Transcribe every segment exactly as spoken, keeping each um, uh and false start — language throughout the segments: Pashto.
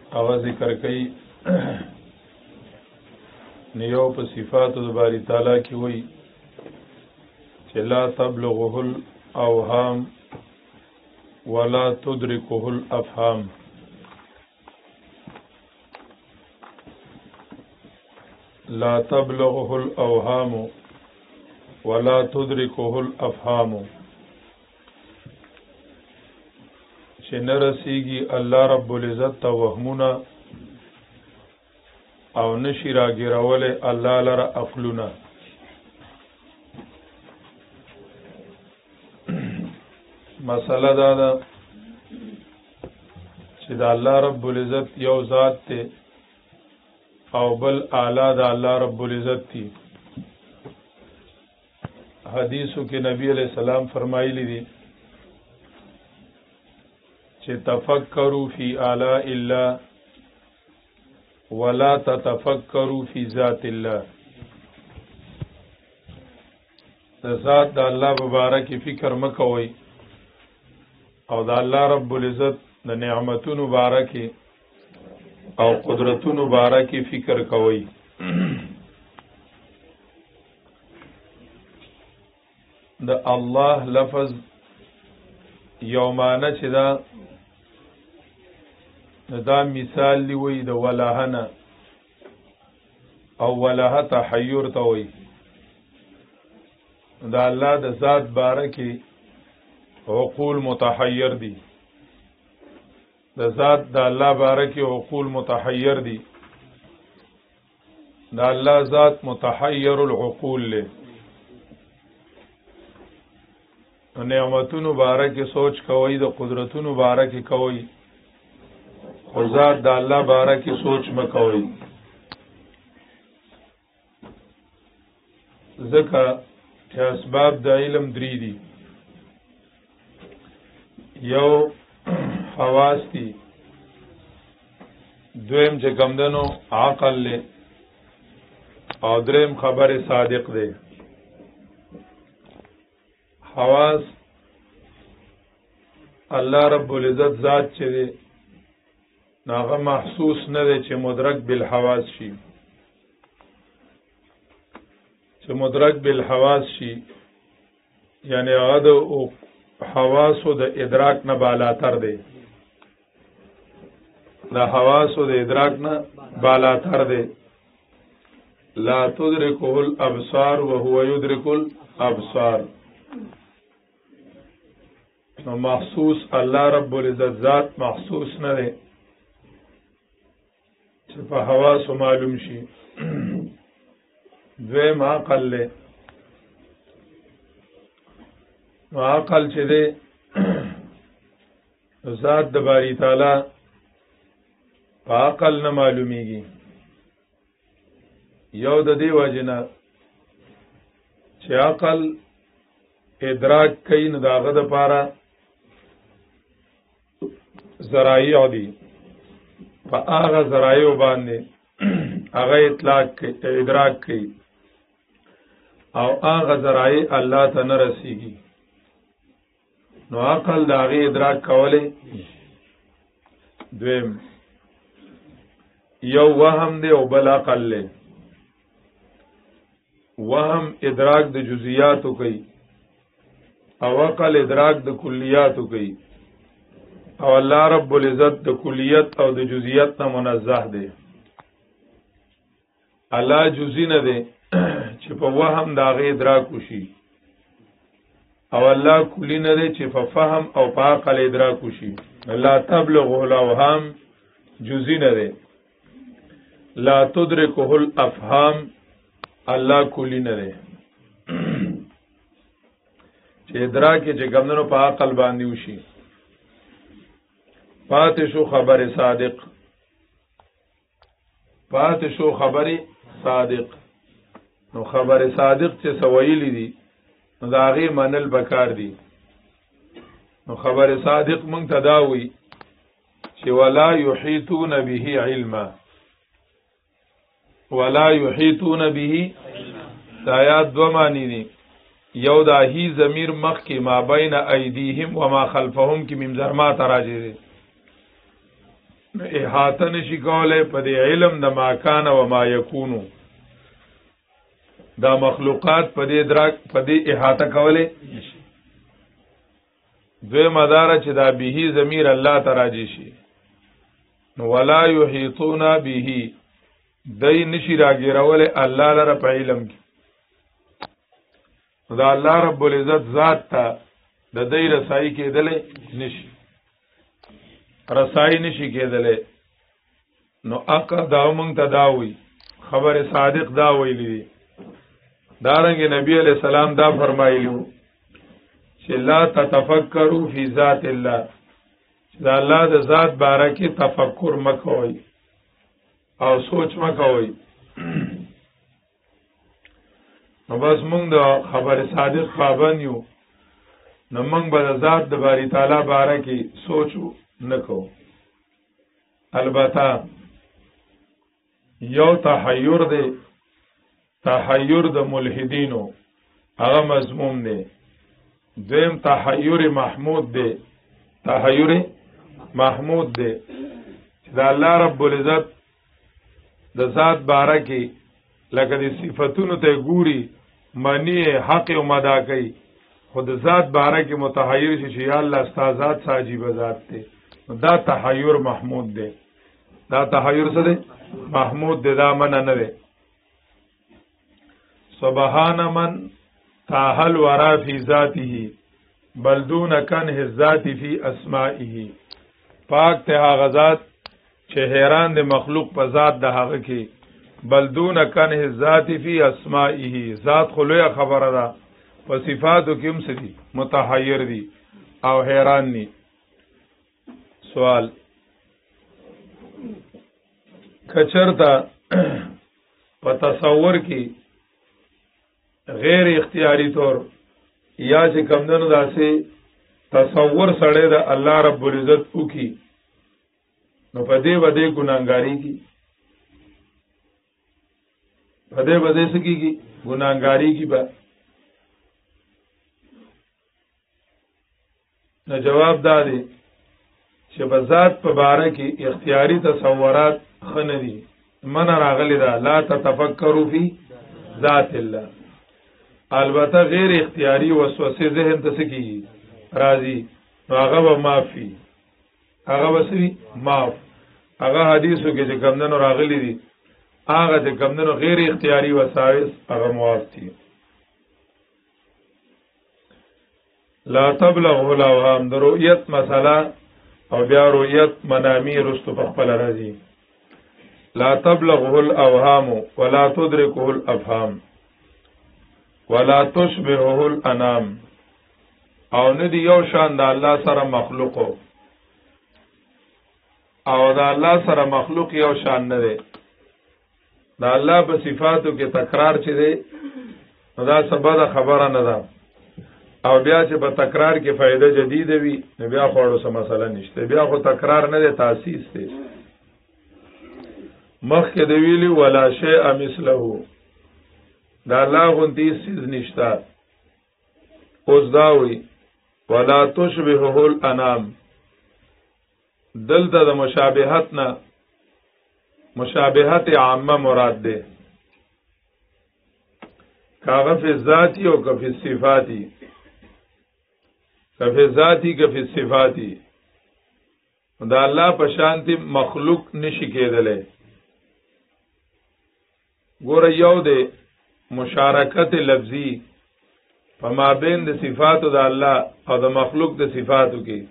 هغه ذکر کوي نیو په صفاتو د باری تعالی کې وایي چې لا تبلغه الاوهام ولا تدركه الافهام. لا تبلغه الاوهام ولا تدركه الافهام، چې نرسیږي الله رب العزت ته وهمونه او نشي راګیرولې الله لره عقلونه. مسله دا ده چې د الله رب العزت یو ذات ته او بل اعلی د الله رب العزت دی. حدیثو کې نبی علیہ السلام فرمایلی دي چې تفکروا فی آلاء الله ولا تتفکروا فی ذات الله. د ذات د الله مبارک فکر مکوئ او د الله رب العزت د نعمتونو مبارکي او قدرتونو مبارکي فکر کوئ. د الله لفظ یومانه چې دا دا مثال دی وی د ولهنه او ولها تحیر ته وی. دا الله د ذات بارکی عقول متحیر دی. د ذات د الله بارکی عقول متحیر دی. دا الله ذات متحیر العقول له. نعمتونو بارکی سوچ کوي، د قدرتونو بارکی کوي، خو ذات د الله بارکی سوچ مکوي. ځکه چې اسباب د علم درې دي. یو حواس دي، دویم چې کمدنو عقل له، او دریم خبر صادق دی. حواس الله رب العزت ذات چې دی ناغه محسوس نه دی چې مدرک بالحواس شي. چې مدرک بالحواس شي یعنی هغه د حواسو د ادراک نه بالاتر دی. د حواسو د ادراک نه بالاتر دی. لا تدركه الابصار وهو يدرك الابصار. نو محسوس الله رب العزت ذات محسوس نه دی چې په حواسو معلوم شي. دویم عقل له. نو عقل چې دی ذات د باری تعالی په عقل نه معلومیږي. یو د دې وجنه چې عقل ادراک کوي نو داغه د پاره ذرایع دي. په هغه ذرایع باندې هغه اطلاق کوي، ادراک کوي، او هغه ذرایع الله ته نه رسیږي. نو عقل د هغه ادراک کولی. دویم یو وهم دی او بل عقل له. وهم ادراک د جزئیاتو کوي او عقل ادراک د کلیاتو کوي. او الله رب العزت د کلیت او د جزئیات نه منزه دی. الله جزئی نه دی چې په وهم د هغه ادراک وشي، او الله کلی نه دی چې په فهم او په عقل ادراک وشي. لا تبلغه الاوهام جزئی نه دی. لا تدركه الافهام الله کلی نه دی چې ادراک چې ګمنو په عقل باندې وشي. پاتې شو خبر صادق. پاتې شو خبر صادق. نو خبر صادق چې سویلی دي نو دا غي منل بکار دي. نو خبر صادق مونږ تداوي چې ولا يحيطون به علما. ولا يحيطون به دا آیات دو معنی دي. یو دا هی ضمیر مخ کې ما بین ایدیهم و ما خلفهم کې میم زرما تراجه دي. احاطه نشي کولای په دې علم د ما کان او ما یکونو دا مخلوقات په دې درک په دې احاطه کولای نشي دوی مدار چې دا به ضمیر الله تراجی شي نو ولا یحیطون به دای نشي راګیرول الله لره په علم کې دا الله رب العزت ذات ته د دې رسای کېدلې نشي رسای نشي کېدلې نو اقا دا مونږ ته دا وی خبر صادق دا ویلی دارنګ نبی علیہ السلام دا فرمایلیو چې لا تتفکروا فی ذات الله دا الله د ذات باره کې تفکر مکوئ او سوچ مکوئ نو بس مونږ د خبر صادق پابند یو نو مونږ به د ذات د باری تعالی باره کې سوچو نکو البته یو تحیر دی تحیر د ملحدینو هغه مضموم دی دویم تحیر محمود دی تحیر محمود دی چې د الله رب العزت د ذات باره کې لکه د صفاتونو ته ګوري معنی حق او مدا کوي خود ذات باره کې متحیر شي چې الله استاد ساجیب ذات دی دا تحیر محمود دی دا تحیر څه دی محمود دی دا من نه دی سبحان من تاهل ورا فی ذاته بل دون کنه الذات فی اسمائه پاک ته هغه ذات چې حیران دی مخلوق په ذات د هغه کې بل دون کنه الذات فی اسمائه ذات خلوی خبره ده په صفاتو کې هم سدي متحیر دي او حیران دي سوال کچرتا په تصور کې غیر اختیاری طور یا چې کمدنو داسې تصور سړی د الله رب العزت وکي نو په دې باندې ګناګاری کی په دې باندې سکی کی ګناګاری کی به نو جواب دا دی چې په ذات په باره کې اختیاری تصورات خنه دي من راغلی دا لا تتفکروا فی ذات الله البته غیر اختیاری وسوسه ذهن ته سکی راضی نو هغه به معافي هغه وسوي معاف هغه حدیثو کې چې کمندونو راغلي دي هغه چې کمندونو غیر اختیاری وسایس هغه معاف دي لا تبلغ الاوهام د رؤیت مسله او بیا رؤیت منامی رستو په خپل راځي لا تبلغه الاوهام ولا تدركه الافهام ولا تشبهه الانام او ندی یو شان د الله سره مخلوقو او د الله سره مخلوق یو شان نه دی د الله په صفاتو کې تکرار چي دی دا سبا خبره نه ده او بیا چې په تکرار کې فائدہ جدید وي نو بیا خوړو سم مسله نشته بیا خو تکرار نه دی تاسیس دی مخکې دی ویلی ولا شیء مثله دا الله غونتی سیز نشتا اوس دا وی ولا تشبهه الانام دلته د مشابهت نه مشابهت عامه مراد ده کاغه فی ذاتی او کفی صفاتی کفی ذاتی کفی صفاتی دا الله په شانتی مخلوق نشی کېدله ګوره یو ده مشارکت لفظی په مابین د صفاتو د الله او د مخلوق د صفاتو کې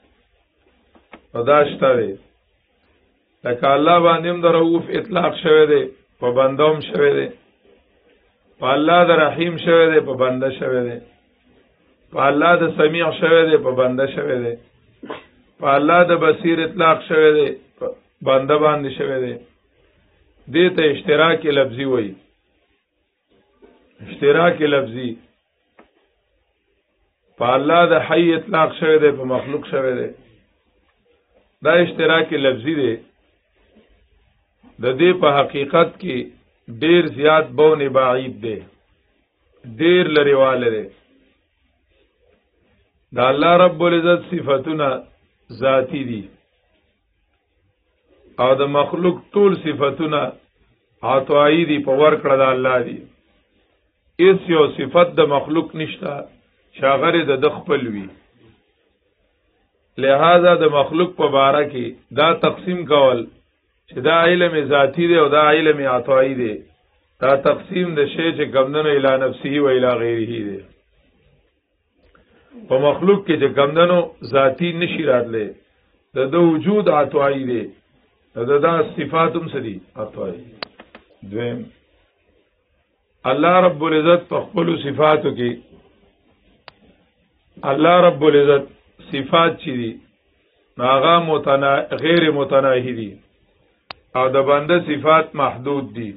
پداشته دی لکه الله باندې هم د رؤوف اطلاق شوه دی په بندوم شوه دی په الله د رحیم شوه دی په بنده شوه دی په الله د سمیع شوه دی په بنده شوه دی په الله د بصیر اطلاق شوه دی په بنده باندې شوه دی دې ته اشتراک لفظي وایي اشتراک لفظی په الله د حی اطلاق شوه دی په مخلوق شوه دی دا اشتراک لفظی دی د دې په حقیقت کې ډیر زیات بون بعید دی ډیر لري والے دی دا الله رب العزت صفاتونه ذاتی دي او د مخلوق ټول صفاتونه عطائی دی په ورکړه د الله دی ایس یو صفت د مخلوق نشته شاغر د خپل وی لہذا د مخلوق په باره کې دا تقسیم کول چې دا علم ذاتی دی او دا علم عطائی دی دا تقسیم د شی چې کمندنو الی نفسه و الی غیره دی په مخلوق کې چې کمندنو ذاتی نشی راتله د د وجود عطائی دی دا دا صفاتم سدي عطائی دویم الله رب العزت په خپل صفاتو کې الله رب العزت صفات چي دي هغه متنا غیر متناهي دي او د بنده صفات محدود دي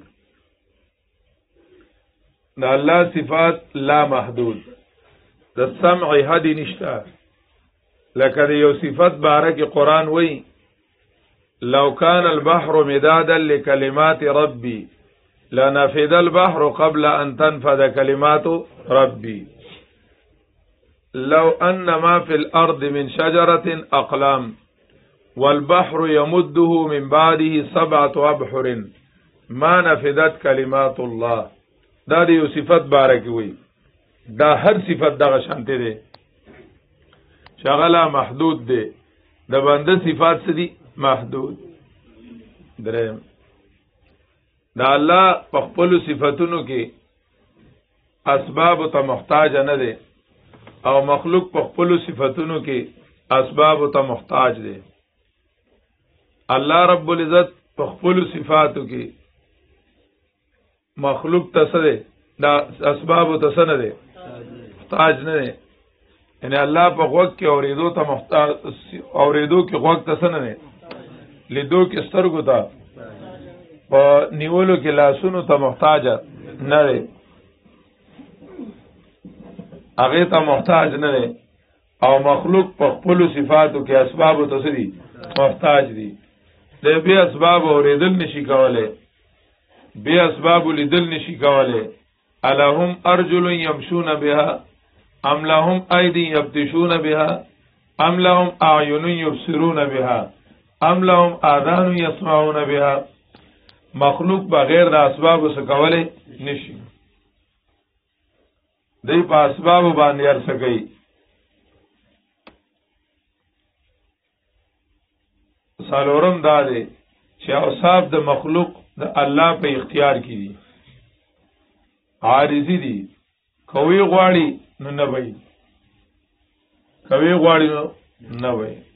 د الله صفات لا محدود د سمع حد نشته لکه یو صفت باره کې قران وایي لو كان البحر مدادا لكلمات ربي لنفد البحر قبل أن تنفذ كلمات ربي لو أن ما في الأرض من شجرة أقلام والبحر يمده من بعده سبعة أبحر ما نفدت كلمات الله دا دی صفت بارک وی دا هر صفت دا شانته دی شغله محدود دی د بنده صفات سدي محدود درم دا الله په خپل صفاتونو کې اسباب ته محتاج نه دی او مخلوق په خپل صفاتونو کې اسباب ته محتاج دی الله رب العزت په خپل صفاتو کې مخلوق ته څه دی دا اسباب ته څه نه دی محتاج نه دی یعنی الله په وخت کې اوریدو ته محتاج اوریدو کې وخت ته څه نه دی لیدو کې سترګو ته په نیولو کې لاسونو ته محتاج نه دی هغه ته محتاج نه دی او مخلوق په خپل صفاتو کې اسباب ته څه دي محتاج دي د به اسباب اوریدل نشي کولای به اسباب لیدل نشي کولای الہم ارجل يمشون بها ام لهم ايدي يبطشون بها ام لهم اعين يبصرون بها ام لهم آذان يسمعون بها مخلوق بغیر د اسباب څخه کولای نشي دی په اسباب باندې ارسه کوي سالورم دا دی چې اوصاف د مخلوق د الله په اختیار کې دي عارضی دي کوي غواړي نو نه وي کوي غواړي نو نه وي